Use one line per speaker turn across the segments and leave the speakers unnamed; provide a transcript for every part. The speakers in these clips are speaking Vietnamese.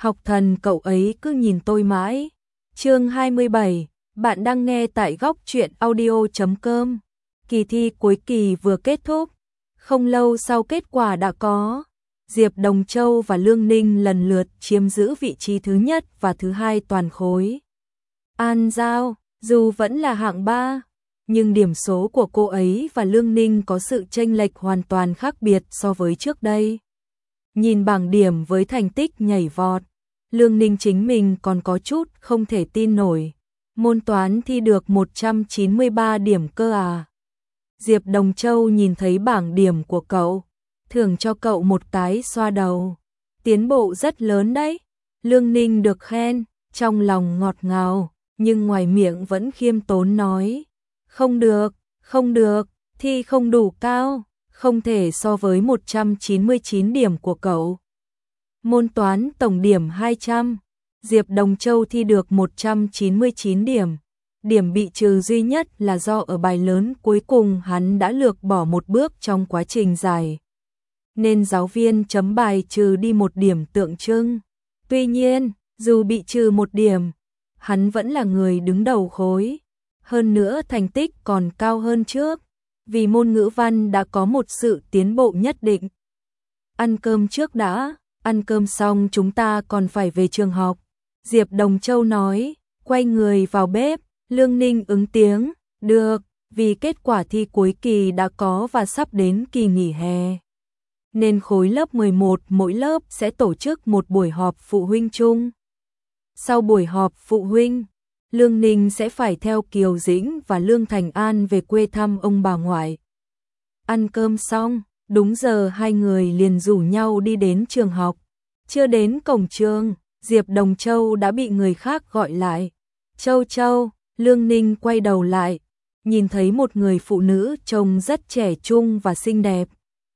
Học thần cậu ấy cứ nhìn tôi mãi. Chương 27, bạn đang nghe tại góc truyện audio.com. Kỳ thi cuối kỳ vừa kết thúc, không lâu sau kết quả đã có. Diệp Đồng Châu và Lương Ninh lần lượt chiếm giữ vị trí thứ nhất và thứ hai toàn khối. An Giao, dù vẫn là hạng 3, nhưng điểm số của cô ấy và Lương Ninh có sự chênh lệch hoàn toàn khác biệt so với trước đây. Nhìn bảng điểm với thành tích nhảy vọt, Lương Ninh chính mình còn có chút không thể tin nổi. Môn toán thi được 193 điểm cơ à? Diệp Đồng Châu nhìn thấy bảng điểm của cậu, thưởng cho cậu một cái xoa đầu. Tiến bộ rất lớn đấy. Lương Ninh được khen, trong lòng ngọt ngào, nhưng ngoài miệng vẫn khiêm tốn nói. Không được, thi không đủ cao, không thể so với 199 điểm của cậu. Môn toán tổng điểm 200, Diệp Đồng Châu thi được 199 điểm. Điểm bị trừ duy nhất là do ở bài lớn cuối cùng hắn đã lược bỏ một bước trong quá trình giải, nên giáo viên chấm bài trừ đi một điểm tượng trưng. Tuy nhiên, dù bị trừ một điểm, hắn vẫn là người đứng đầu khối. Hơn nữa thành tích còn cao hơn trước, vì môn ngữ văn đã có một sự tiến bộ nhất định. Ăn cơm trước đã, ăn cơm xong chúng ta còn phải về trường học. Diệp Đồng Châu nói, quay người vào bếp. Lương Ninh ứng tiếng, được, vì kết quả thi cuối kỳ đã có và sắp đến kỳ nghỉ hè, nên khối lớp 11 mỗi lớp sẽ tổ chức một buổi họp phụ huynh chung. Sau buổi họp phụ huynh, Lương Ninh sẽ phải theo Kiều Dĩnh và Lương Thành An về quê thăm ông bà ngoại. Ăn cơm xong, đúng giờ hai người liền rủ nhau đi đến trường học. Chưa đến cổng trường, Diệp Đồng Châu đã bị người khác gọi lại. Châu, Lương Ninh quay đầu lại, nhìn thấy một người phụ nữ trông rất trẻ trung và xinh đẹp.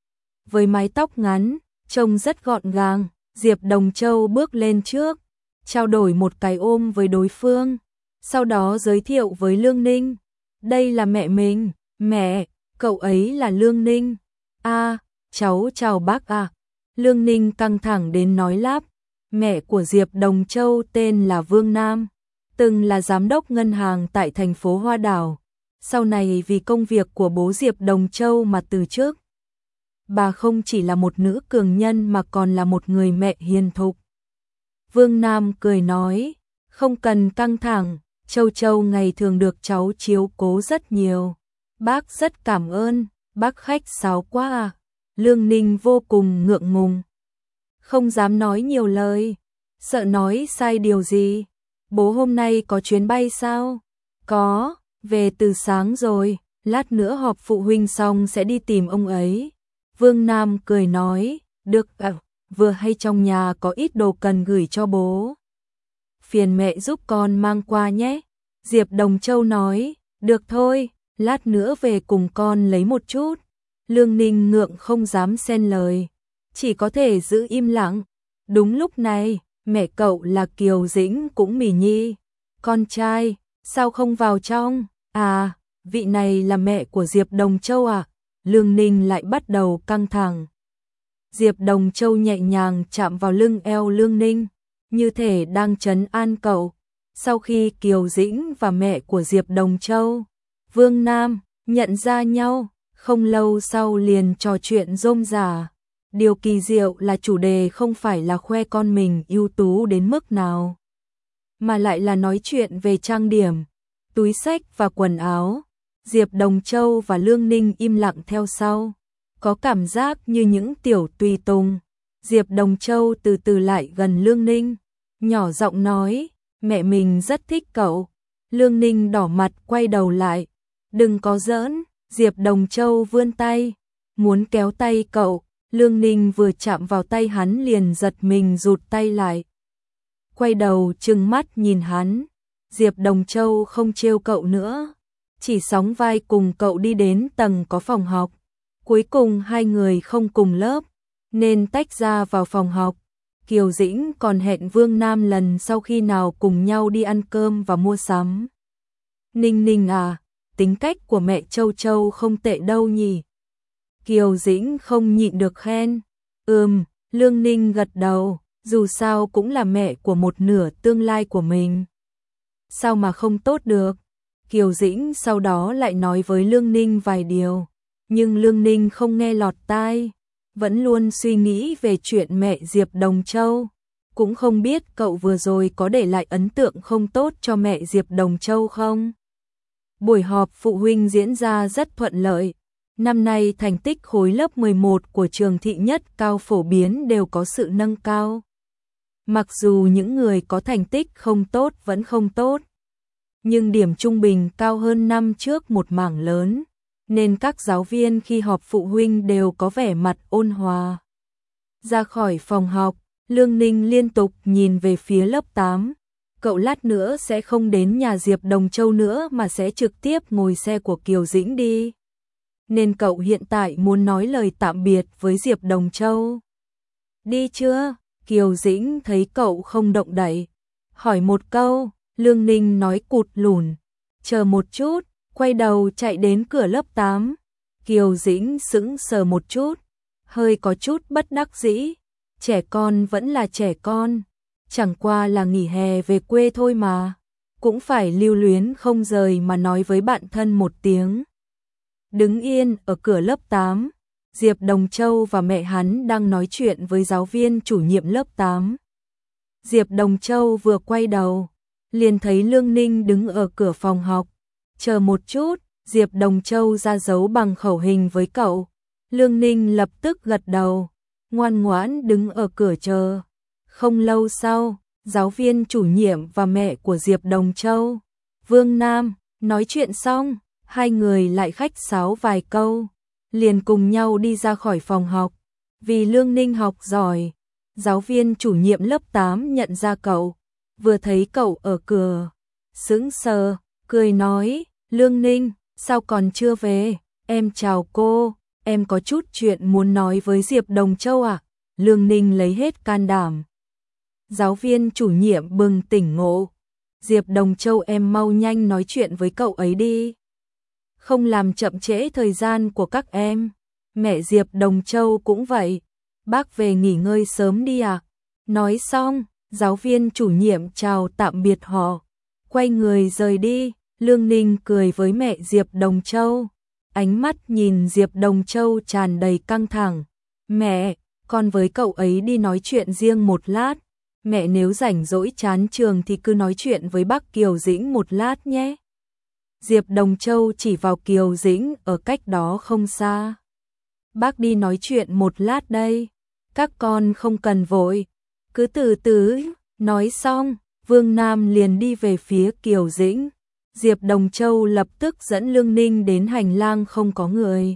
Với mái tóc ngắn, trông rất gọn gàng, Diệp Đồng Châu bước lên trước, trao đổi một cái ôm với đối phương, sau đó giới thiệu với Lương Ninh. Đây là mẹ mình, mẹ, cậu ấy là Lương Ninh. À, cháu chào bác à. Lương Ninh căng thẳng đến nói lắp. Mẹ của Diệp Đồng Châu tên là Vương Nam, từng là giám đốc ngân hàng tại thành phố Hoa Đảo, sau này vì công việc của bố Diệp Đồng Châu mà từ chức. Bà không chỉ là một nữ cường nhân mà còn là một người mẹ hiền thục. Vương Nam cười nói, không cần căng thẳng, Châu ngày thường được cháu chiếu cố rất nhiều. Bác rất cảm ơn, bác khách sáo quá à. Lương Ninh vô cùng ngượng ngùng, không dám nói nhiều lời, sợ nói sai điều gì. Bố hôm nay có chuyến bay sao? Có, về từ sáng rồi, lát nữa họp phụ huynh xong sẽ đi tìm ông ấy. Vương Nam cười nói, được vừa hay trong nhà có ít đồ cần gửi cho bố. Phiền mẹ giúp con mang qua nhé. Diệp Đồng Châu nói, được thôi, lát nữa về cùng con lấy một chút. Lương Ninh ngượng không dám xen lời, chỉ có thể giữ im lặng. Đúng lúc này, mẹ cậu là Kiều Dĩnh cũng mỉ nhi. Con trai, sao không vào trong? À, vị này là mẹ của Diệp Đồng Châu à? Lương Ninh lại bắt đầu căng thẳng. Diệp Đồng Châu nhẹ nhàng chạm vào lưng eo Lương Ninh, như thể đang trấn an cậu. Sau khi Kiều Dĩnh và mẹ của Diệp Đồng Châu, Vương Nam, nhận ra nhau, không lâu sau liền trò chuyện rôm rả. Điều kỳ diệu là chủ đề không phải là khoe con mình ưu tú đến mức nào, mà lại là nói chuyện về trang điểm, túi xách và quần áo. Diệp Đồng Châu và Lương Ninh im lặng theo sau, có cảm giác như những tiểu tùy tùng. Diệp Đồng Châu từ từ lại gần Lương Ninh, nhỏ giọng nói, mẹ mình rất thích cậu. Lương Ninh đỏ mặt quay đầu lại, đừng có giỡn. Diệp Đồng Châu vươn tay, muốn kéo tay cậu. Lương Ninh vừa chạm vào tay hắn liền giật mình rụt tay lại. Quay đầu trừng mắt nhìn hắn. Diệp Đồng Châu không trêu cậu nữa, chỉ sóng vai cùng cậu đi đến tầng có phòng học. Cuối cùng hai người không cùng lớp, nên tách ra vào phòng học. Kiều Dĩnh còn hẹn Vương Nam lần sau khi nào cùng nhau đi ăn cơm và mua sắm. Ninh à, tính cách của mẹ Châu không tệ đâu nhỉ? Kiều Dĩnh không nhịn được khen. Lương Ninh gật đầu, Dù sao cũng là mẹ của một nửa tương lai của mình. Sao mà không tốt được? Kiều Dĩnh sau đó lại nói với Lương Ninh vài điều, nhưng Lương Ninh không nghe lọt tai, vẫn luôn suy nghĩ về chuyện mẹ Diệp Đồng Châu. Cũng không biết cậu vừa rồi có để lại ấn tượng không tốt cho mẹ Diệp Đồng Châu không? Buổi họp phụ huynh diễn ra rất thuận lợi. Năm nay thành tích khối lớp 11 của trường thị nhất cao phổ biến đều có sự nâng cao. Mặc dù những người có thành tích không tốt vẫn không tốt, nhưng điểm trung bình cao hơn năm trước một mảng lớn, nên các giáo viên khi họp phụ huynh đều có vẻ mặt ôn hòa. Ra khỏi phòng học, Lương Ninh liên tục nhìn về phía lớp 8. Cậu lát nữa sẽ không đến nhà Diệp Đồng Châu nữa mà sẽ trực tiếp ngồi xe của Kiều Dĩnh đi. Nên cậu hiện tại muốn nói lời tạm biệt với Diệp Đồng Châu. Đi chưa? Kiều Dĩnh thấy cậu không động đậy, hỏi một câu. Lương Ninh nói cụt lùn, chờ một chút, quay đầu chạy đến cửa lớp 8. Kiều Dĩnh sững sờ một chút, hơi có chút bất đắc dĩ. Trẻ con vẫn là trẻ con, chẳng qua là nghỉ hè về quê thôi mà, cũng phải lưu luyến không rời mà nói với bạn thân một tiếng. Đứng yên ở cửa lớp 8, Diệp Đồng Châu và mẹ hắn đang nói chuyện với giáo viên chủ nhiệm lớp 8. Diệp Đồng Châu vừa quay đầu, liền thấy Lương Ninh đứng ở cửa phòng học. Chờ một chút, Diệp Đồng Châu ra dấu bằng khẩu hình với cậu. Lương Ninh lập tức gật đầu, ngoan ngoãn đứng ở cửa chờ. Không lâu sau, giáo viên chủ nhiệm và mẹ của Diệp Đồng Châu, Vương Nam, nói chuyện xong, hai người lại khách sáo vài câu, liền cùng nhau đi ra khỏi phòng học. Vì Lương Ninh học giỏi, giáo viên chủ nhiệm lớp 8 nhận ra cậu, vừa thấy cậu ở cửa, sững sờ, cười nói, Lương Ninh, sao còn chưa về? Em chào cô, em có chút chuyện muốn nói với Diệp Đồng Châu ạ. Lương Ninh lấy hết can đảm. Giáo viên chủ nhiệm bừng tỉnh ngộ, Diệp Đồng Châu em mau nhanh nói chuyện với cậu ấy đi. Không làm chậm trễ thời gian của các em. Mẹ Diệp Đồng Châu cũng vậy, bác về nghỉ ngơi sớm đi ạ. Nói xong, giáo viên chủ nhiệm chào tạm biệt họ, quay người rời đi. Lương Ninh cười với mẹ Diệp Đồng Châu, ánh mắt nhìn Diệp Đồng Châu tràn đầy căng thẳng. Mẹ, con với cậu ấy đi nói chuyện riêng một lát. Mẹ nếu rảnh rỗi chán trường thì cứ nói chuyện với bác Kiều Dĩnh một lát nhé. Diệp Đồng Châu chỉ vào Kiều Dĩnh ở cách đó không xa. Bác đi nói chuyện một lát đây, các con không cần vội, cứ từ từ. Nói xong, Vương Nam liền đi về phía Kiều Dĩnh. Diệp Đồng Châu lập tức dẫn Lương Ninh đến hành lang không có người.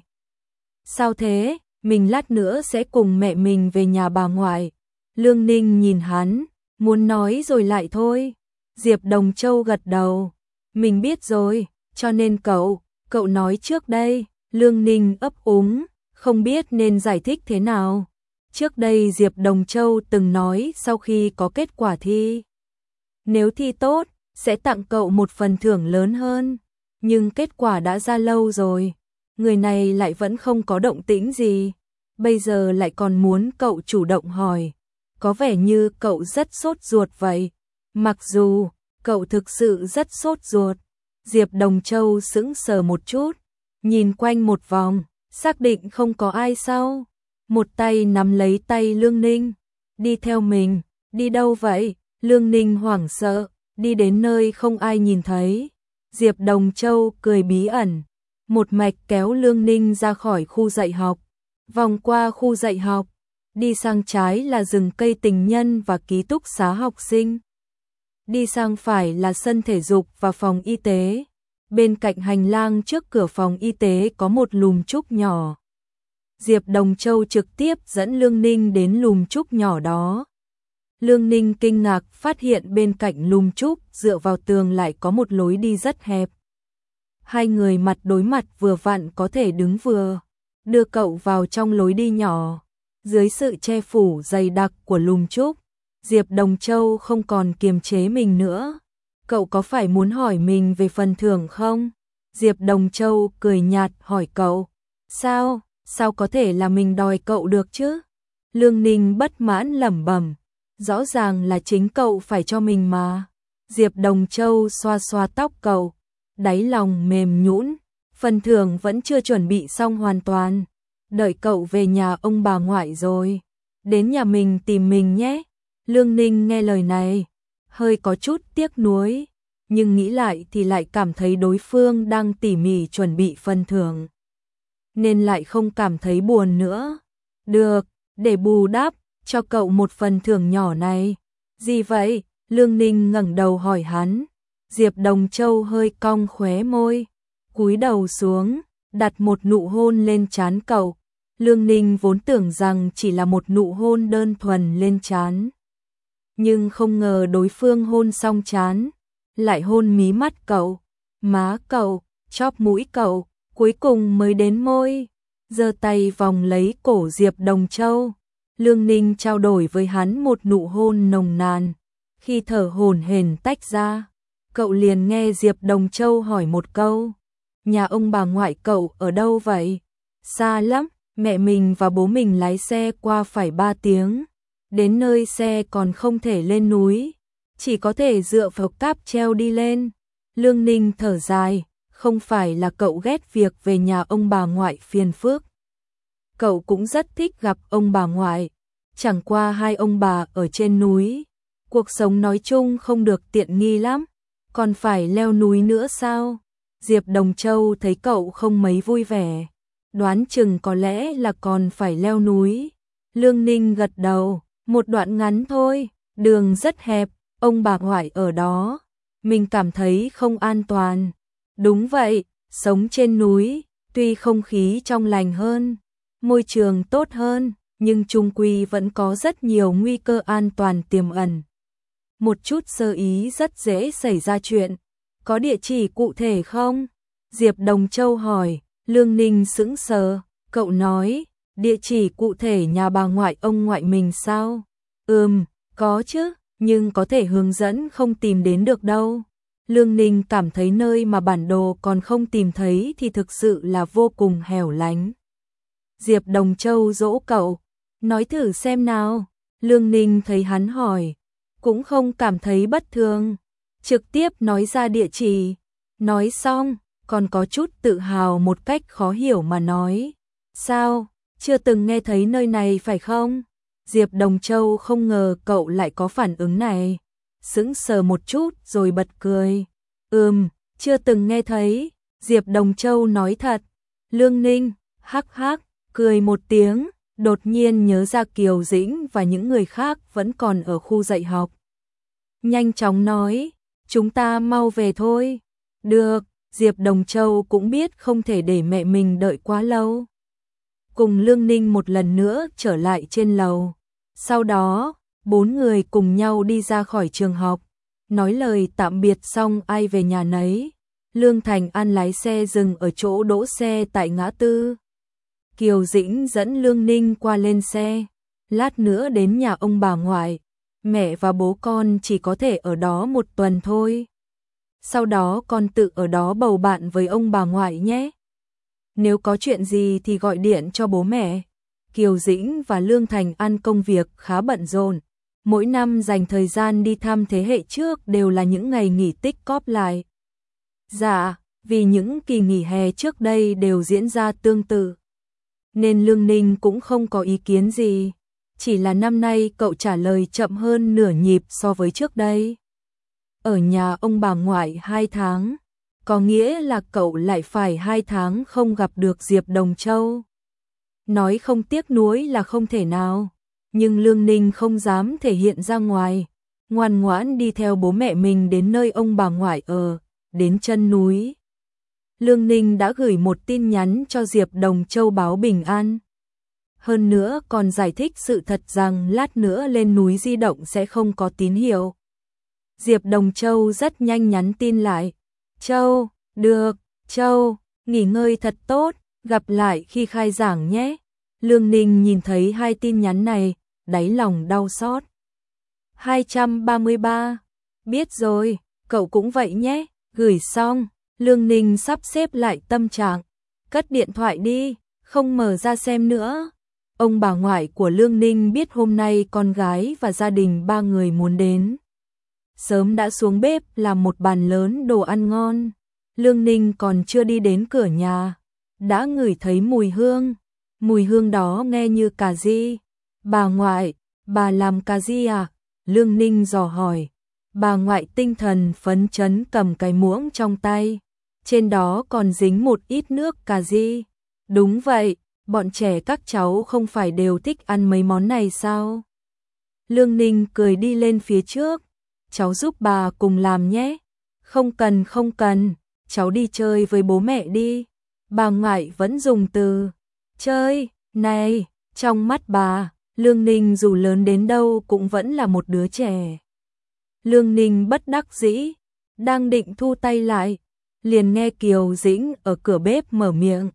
Sao thế, mình lát nữa sẽ cùng mẹ mình về nhà bà ngoại. Lương Ninh nhìn hắn, muốn nói rồi lại thôi. Diệp Đồng Châu gật đầu, mình biết rồi, cho nên cậu nói trước đây. Lương Ninh ấp úng, không biết nên giải thích thế nào. Trước đây Diệp Đồng Châu từng nói sau khi có kết quả thi, nếu thi tốt, sẽ tặng cậu một phần thưởng lớn hơn. Nhưng kết quả đã ra lâu rồi, người này lại vẫn không có động tĩnh gì. Bây giờ lại còn muốn cậu chủ động hỏi, có vẻ như cậu rất sốt ruột vậy. Mặc dù cậu thực sự rất sốt ruột. Diệp Đồng Châu sững sờ một chút, nhìn quanh một vòng, xác định không có ai sau. Một tay nắm lấy tay Lương Ninh, đi theo mình. Đi đâu vậy? Lương Ninh hoảng sợ, đi đến nơi không ai nhìn thấy. Diệp Đồng Châu cười bí ẩn, một mạch kéo Lương Ninh ra khỏi khu dạy học, vòng qua khu dạy học, đi sang trái là rừng cây tình nhân và ký túc xá học sinh. Đi sang phải là sân thể dục và phòng y tế. Bên cạnh hành lang trước cửa phòng y tế có một lùm trúc nhỏ. Diệp Đồng Châu trực tiếp dẫn Lương Ninh đến lùm trúc nhỏ đó. Lương Ninh kinh ngạc phát hiện bên cạnh lùm trúc dựa vào tường lại có một lối đi rất hẹp. Hai người mặt đối mặt vừa vặn có thể đứng vừa, đưa cậu vào trong lối đi nhỏ. Dưới sự che phủ dày đặc của lùm trúc, Diệp Đồng Châu không còn kiềm chế mình nữa. Cậu có phải muốn hỏi mình về phần thưởng không? Diệp Đồng Châu cười nhạt hỏi cậu. Sao có thể là mình đòi cậu được chứ? Lương Ninh bất mãn lẩm bẩm. Rõ ràng là chính cậu phải cho mình mà. Diệp Đồng Châu xoa xoa tóc cậu, đáy lòng mềm nhũn, phần thưởng vẫn chưa chuẩn bị xong hoàn toàn. Đợi cậu về nhà ông bà ngoại rồi, đến nhà mình tìm mình nhé. Lương Ninh nghe lời này, hơi có chút tiếc nuối, nhưng nghĩ lại thì lại cảm thấy đối phương đang tỉ mỉ chuẩn bị phần thưởng, nên lại không cảm thấy buồn nữa. Được, để bù đắp cho cậu một phần thưởng nhỏ này. Gì vậy? Lương Ninh ngẩng đầu hỏi hắn. Diệp Đồng Châu hơi cong khóe môi, cúi đầu xuống, đặt một nụ hôn lên trán cậu. Lương Ninh vốn tưởng rằng chỉ là một nụ hôn đơn thuần lên trán, nhưng không ngờ đối phương hôn xong trán, lại hôn mí mắt cậu, má cậu, chóp mũi cậu, cuối cùng mới đến môi. Giơ tay vòng lấy cổ Diệp Đồng Châu. Lương Ninh trao đổi với hắn một nụ hôn nồng nàn. Khi thở hổn hển tách ra, cậu liền nghe Diệp Đồng Châu hỏi một câu. Nhà ông bà ngoại cậu ở đâu vậy? Xa lắm, mẹ mình và bố mình lái xe qua phải 3 tiếng. Đến nơi xe còn không thể lên núi, chỉ có thể dựa vào cáp treo đi lên. Lương Ninh thở dài, không phải là cậu ghét việc về nhà ông bà ngoại phiền phức. Cậu cũng rất thích gặp ông bà ngoại, chẳng qua hai ông bà ở trên núi, cuộc sống nói chung không được tiện nghi lắm, còn phải leo núi nữa sao? Diệp Đồng Châu thấy cậu không mấy vui vẻ, đoán chừng có lẽ là còn phải leo núi. Lương Ninh gật đầu, một đoạn ngắn thôi, đường rất hẹp, ông bà ngoại ở đó, mình cảm thấy không an toàn. Đúng vậy, sống trên núi, tuy không khí trong lành hơn, môi trường tốt hơn, nhưng chung quy vẫn có rất nhiều nguy cơ an toàn tiềm ẩn. Một chút sơ ý rất dễ xảy ra chuyện. Có địa chỉ cụ thể không? Diệp Đồng Châu hỏi. Lương Ninh sững sờ, cậu nói, địa chỉ cụ thể nhà bà ngoại ông ngoại mình sao? Có chứ, nhưng có thể hướng dẫn không tìm đến được đâu. Lương Ninh cảm thấy nơi mà bản đồ còn không tìm thấy thì thực sự là vô cùng hẻo lánh. Diệp Đồng Châu dỗ cậu, nói thử xem nào. Lương Ninh thấy hắn hỏi, cũng không cảm thấy bất thường, trực tiếp nói ra địa chỉ. Nói xong, còn có chút tự hào một cách khó hiểu mà nói, sao, chưa từng nghe thấy nơi này phải không? Diệp Đồng Châu không ngờ cậu lại có phản ứng này, sững sờ một chút rồi bật cười. Chưa từng nghe thấy. Diệp Đồng Châu nói thật. Lương Ninh hắc hắc cười một tiếng, đột nhiên nhớ ra Kiều Dĩnh và những người khác vẫn còn ở khu dạy học. Nhanh chóng nói, chúng ta mau về thôi. Được, Diệp Đồng Châu cũng biết không thể để mẹ mình đợi quá lâu. Cùng Lương Ninh một lần nữa trở lại trên lầu. Sau đó, 4 người cùng nhau đi ra khỏi trường học. Nói lời tạm biệt xong ai về nhà nấy. Lương Thành An lái xe dừng ở chỗ đỗ xe tại ngã tư. Kiều Dĩnh dẫn Lương Ninh qua lên xe. Lát nữa đến nhà ông bà ngoại. Mẹ và bố con chỉ có thể ở đó 1 tuần thôi. Sau đó con tự ở đó bầu bạn với ông bà ngoại nhé. Nếu có chuyện gì thì gọi điện cho bố mẹ. Kiều Dĩnh và Lương Thành An công việc khá bận rộn. Mỗi năm dành thời gian đi thăm thế hệ trước đều là những ngày nghỉ tích cóp lại. Dạ, vì những kỳ nghỉ hè trước đây đều diễn ra tương tự, nên Lương Ninh cũng không có ý kiến gì. Chỉ là năm nay cậu trả lời chậm hơn nửa nhịp so với trước đây. Ở nhà ông bà ngoại 2 tháng, có nghĩa là cậu lại phải 2 tháng không gặp được Diệp Đồng Châu. Nói không tiếc nuối là không thể nào, nhưng Lương Ninh không dám thể hiện ra ngoài, ngoan ngoãn đi theo bố mẹ mình đến nơi ông bà ngoại ở, đến chân núi. Lương Ninh đã gửi một tin nhắn cho Diệp Đồng Châu báo bình an. Hơn nữa còn giải thích sự thật rằng lát nữa lên núi di động sẽ không có tín hiệu. Diệp Đồng Châu rất nhanh nhắn tin lại. Châu, được, Châu, nghỉ ngơi thật tốt, gặp lại khi khai giảng nhé. Lương Ninh nhìn thấy 2 tin nhắn này, đáy lòng đau xót. 233. Biết rồi, cậu cũng vậy nhé. Gửi xong, Lương Ninh sắp xếp lại tâm trạng. Cất điện thoại đi, không mở ra xem nữa. Ông bà ngoại của Lương Ninh biết hôm nay con gái và gia đình ba người muốn đến. Sớm đã xuống bếp làm một bàn lớn đồ ăn ngon. Lương Ninh còn chưa đi đến cửa nhà, đã ngửi thấy mùi hương. Mùi hương đó nghe như cà ri. Bà ngoại, bà làm cà ri à? Lương Ninh dò hỏi. Bà ngoại tinh thần phấn chấn cầm cái muỗng trong tay. Trên đó còn dính một ít nước cà ri. Đúng vậy, bọn trẻ các cháu không phải đều thích ăn mấy món này sao? Lương Ninh cười đi lên phía trước. Cháu giúp bà cùng làm nhé. Không cần không cần, cháu đi chơi với bố mẹ đi. Bà ngoại vẫn dùng từ chơi này, trong mắt bà, Lương Ninh dù lớn đến đâu cũng vẫn là một đứa trẻ. Lương Ninh bất đắc dĩ, đang định thu tay lại, liền nghe Kiều Dĩnh ở cửa bếp mở miệng.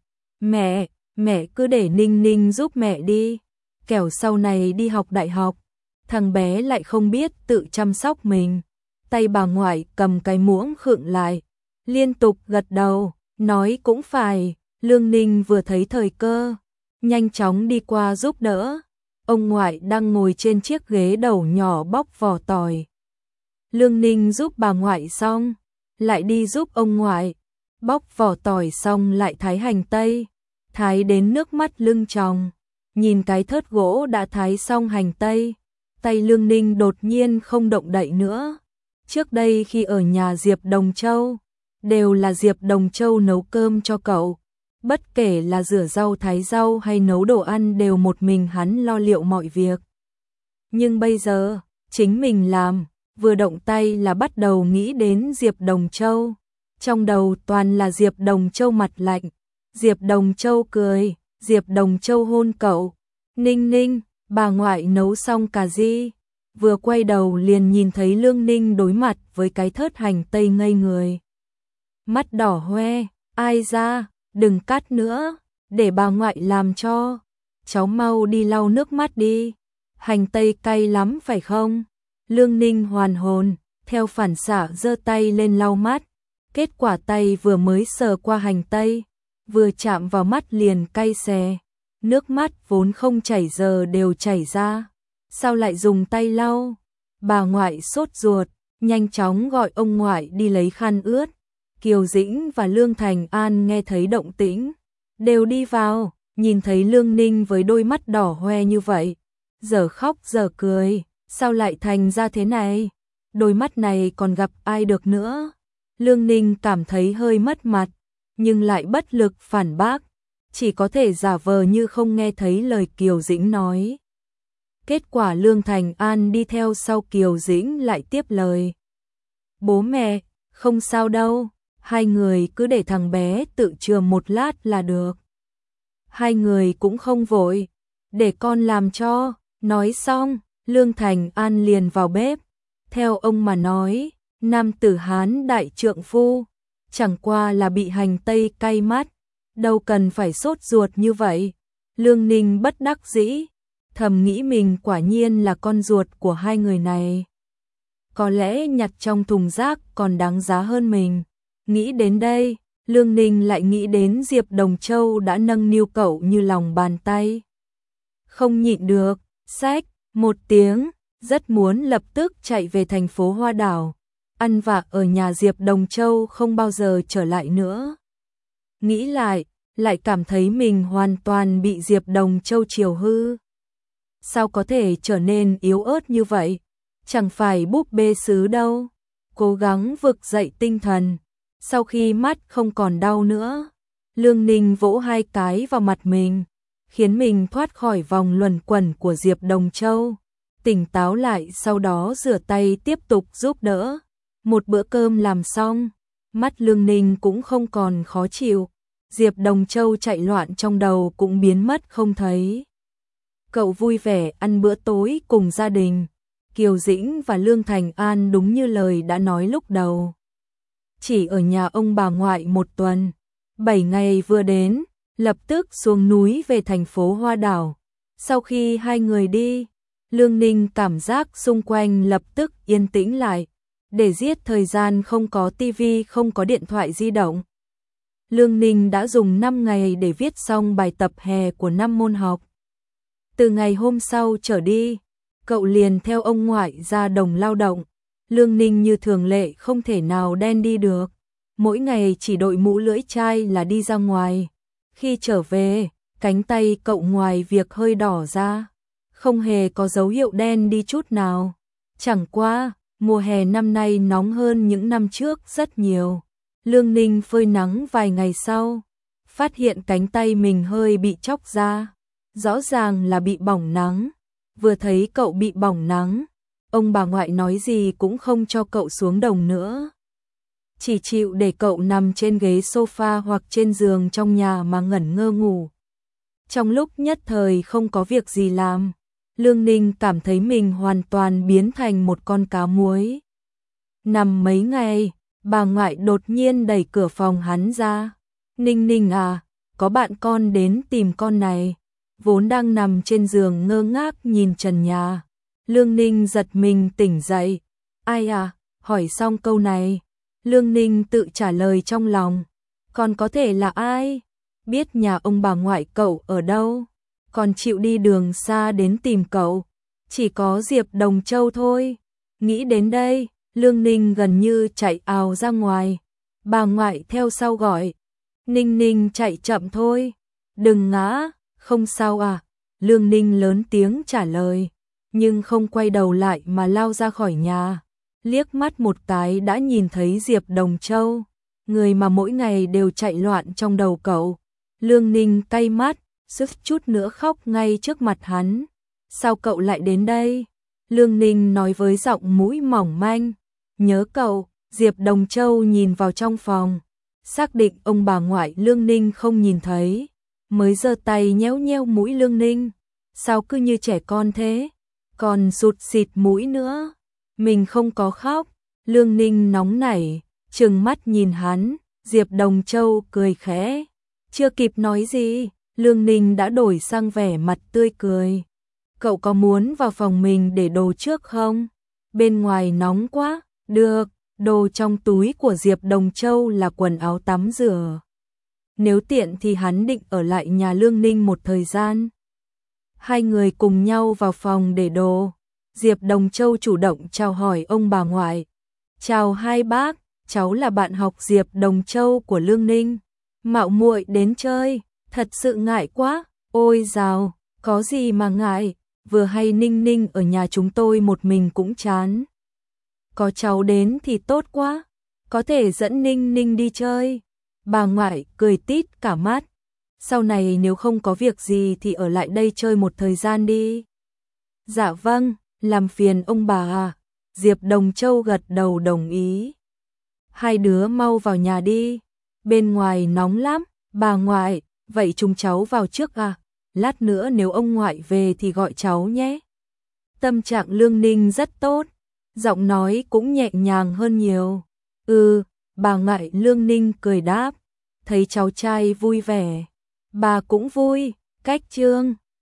Mẹ cứ để Ninh Ninh giúp mẹ đi, kẻo sau này đi học đại học, thằng bé lại không biết tự chăm sóc mình. Tay bà ngoại cầm cái muỗng khựng lại, liên tục gật đầu, nói cũng phải. Lương Ninh vừa thấy thời cơ, nhanh chóng đi qua giúp đỡ. Ông ngoại đang ngồi trên chiếc ghế đầu nhỏ bóc vỏ tỏi. Lương Ninh giúp bà ngoại xong, lại đi giúp ông ngoại. Bóc vỏ tỏi xong lại thái hành tây, thái đến nước mắt lưng tròng. Nhìn cái thớt gỗ đã thái xong hành tây, tay Lương Ninh đột nhiên không động đậy nữa. Trước đây khi ở nhà Diệp Đồng Châu, đều là Diệp Đồng Châu nấu cơm cho cậu. Bất kể là rửa rau thái rau hay nấu đồ ăn đều một mình hắn lo liệu mọi việc. Nhưng bây giờ, chính mình làm, vừa động tay là bắt đầu nghĩ đến Diệp Đồng Châu. Trong đầu toàn là Diệp Đồng Châu mặt lạnh. Diệp Đồng Châu cười, Diệp Đồng Châu hôn cậu. Ninh Ninh, bà ngoại nấu xong cà ri. Vừa quay đầu liền nhìn thấy Lương Ninh đối mặt với cái thớt hành tây ngây người. Mắt đỏ hoe, ai ra, đừng cắt nữa, để bà ngoại làm cho. Cháu mau đi lau nước mắt đi, hành tây cay lắm phải không? Lương Ninh hoàn hồn, theo phản xạ giơ tay lên lau mắt. Kết quả tay vừa mới sờ qua hành tây, vừa chạm vào mắt liền cay xè. Nước mắt vốn không chảy giờ đều chảy ra. Sao lại dùng tay lau? Bà ngoại sốt ruột, nhanh chóng gọi ông ngoại đi lấy khăn ướt. Kiều Dĩnh và Lương Thành An nghe thấy động tĩnh, đều đi vào, nhìn thấy Lương Ninh với đôi mắt đỏ hoe như vậy, giờ khóc giờ cười, sao lại thành ra thế này? Đôi mắt này còn gặp ai được nữa? Lương Ninh cảm thấy hơi mất mặt, nhưng lại bất lực phản bác, chỉ có thể giả vờ như không nghe thấy lời Kiều Dĩnh nói. Kết quả Lương Thành An đi theo sau Kiều Dĩnh lại tiếp lời. Bố mẹ, không sao đâu, hai người cứ để thằng bé tự chừa một lát là được. Hai người cũng không vội, để con làm cho. Nói xong, Lương Thành An liền vào bếp. Theo ông mà nói, nam tử Hán đại trượng phu, chẳng qua là bị hành tây cay mắt, đâu cần phải sốt ruột như vậy. Lương Ninh bất đắc dĩ, thầm nghĩ mình quả nhiên là con ruột của hai người này. Có lẽ nhặt trong thùng rác còn đáng giá hơn mình. Nghĩ đến đây, Lương Ninh lại nghĩ đến Diệp Đồng Châu đã nâng niu cậu như lòng bàn tay. Không nhịn được, xách một tiếng, rất muốn lập tức chạy về thành phố Hoa Đảo, ăn vạ ở nhà Diệp Đồng Châu không bao giờ trở lại nữa. Nghĩ lại cảm thấy mình hoàn toàn bị Diệp Đồng Châu chiều hư. Sao có thể trở nên yếu ớt như vậy? Chẳng phải búp bê sứ đâu. Cố gắng vực dậy tinh thần. Sau khi mắt không còn đau nữa, Lương Ninh vỗ hai cái vào mặt mình, khiến mình thoát khỏi vòng luẩn quẩn của Diệp Đồng Châu. Tỉnh táo lại, sau đó rửa tay tiếp tục giúp đỡ. Một bữa cơm làm xong, mắt Lương Ninh cũng không còn khó chịu. Diệp Đồng Châu chạy loạn trong đầu cũng biến mất không thấy. Cậu vui vẻ ăn bữa tối cùng gia đình. Kiều Dĩnh và Lương Thành An đúng như lời đã nói lúc đầu. Chỉ ở nhà ông bà ngoại một tuần, 7 ngày vừa đến, lập tức xuống núi về thành phố Hoa Đảo. Sau khi hai người đi, Lương Ninh cảm giác xung quanh lập tức yên tĩnh lại. Để giết thời gian không có tivi, không có điện thoại di động. Lương Ninh đã dùng 5 ngày để viết xong bài tập hè của 5 môn học. Từ ngày hôm sau trở đi, cậu liền theo ông ngoại ra đồng lao động. Lương Ninh như thường lệ không thể nào đen đi được. Mỗi ngày chỉ đội mũ lưỡi chai là đi ra ngoài. Khi trở về, cánh tay cậu ngoài việc hơi đỏ ra, không hề có dấu hiệu đen đi chút nào. Chẳng qua, mùa hè năm nay nóng hơn những năm trước rất nhiều. Lương Ninh phơi nắng vài ngày sau, phát hiện cánh tay mình hơi bị chóc ra. Rõ ràng là bị bỏng nắng. Vừa thấy cậu bị bỏng nắng, ông bà ngoại nói gì cũng không cho cậu xuống đồng nữa. Chỉ chịu để cậu nằm trên ghế sofa hoặc trên giường trong nhà mà ngẩn ngơ ngủ. Trong lúc nhất thời không có việc gì làm, Lương Ninh cảm thấy mình hoàn toàn biến thành một con cá muối. Nằm mấy ngày, bà ngoại đột nhiên đẩy cửa phòng hắn ra. Ninh Ninh à, có bạn con đến tìm con này. Vốn đang nằm trên giường ngơ ngác nhìn trần nhà. Lương Ninh giật mình tỉnh dậy. Ai à? Hỏi xong câu này, Lương Ninh tự trả lời trong lòng. Còn có thể là ai? Biết nhà ông bà ngoại cậu ở đâu, còn chịu đi đường xa đến tìm cậu. Chỉ có Diệp Đồng Châu thôi. Nghĩ đến đây, Lương Ninh gần như chạy ào ra ngoài. Bà ngoại theo sau gọi. Ninh Ninh chạy chậm thôi. Đừng ngã, không sao à? Lương Ninh lớn tiếng trả lời, nhưng không quay đầu lại mà lao ra khỏi nhà. Liếc mắt một cái đã nhìn thấy Diệp Đồng Châu, người mà mỗi ngày đều chạy loạn trong đầu cậu. Lương Ninh cay mắt, suýt chút nữa khóc ngay trước mặt hắn. Sao cậu lại đến đây? Lương Ninh nói với giọng mũi mỏng manh. Nhớ cậu. Diệp Đồng Châu nhìn vào trong phòng, xác định ông bà ngoại Lương Ninh không nhìn thấy, mới giơ tay nhéo nhéo mũi Lương Ninh. Sao cứ như trẻ con thế? Còn sụt xịt mũi nữa. Mình không có khóc. Lương Ninh nóng nảy, trừng mắt nhìn hắn. Diệp Đồng Châu cười khẽ. Chưa kịp nói gì, Lương Ninh đã đổi sang vẻ mặt tươi cười. Cậu có muốn vào phòng mình để đồ trước không? Bên ngoài nóng quá. Được. Đồ trong túi của Diệp Đồng Châu là quần áo tắm rửa. Nếu tiện thì hắn định ở lại nhà Lương Ninh một thời gian. Hai người cùng nhau vào phòng để đồ. Diệp Đồng Châu chủ động chào hỏi ông bà ngoại. Chào hai bác, cháu là bạn học Diệp Đồng Châu của Lương Ninh. Mạo muội đến chơi, thật sự ngại quá. Ôi dào, có gì mà ngại, vừa hay Ninh Ninh ở nhà chúng tôi một mình cũng chán. Có cháu đến thì tốt quá, có thể dẫn Ninh Ninh đi chơi. Bà ngoại cười tít cả mắt. Sau này nếu không có việc gì thì ở lại đây chơi một thời gian đi. Dạ vâng, làm phiền ông bà à. Diệp Đồng Châu gật đầu đồng ý. Hai đứa mau vào nhà đi, bên ngoài nóng lắm. Bà ngoại, vậy chúng cháu vào trước à? Lát nữa nếu ông ngoại về thì gọi cháu nhé. Tâm trạng Lương Ninh rất tốt, giọng nói cũng nhẹ nhàng hơn nhiều. Bà ngoại Lương Ninh cười đáp. Thấy cháu trai vui vẻ, bà cũng vui. Cách chương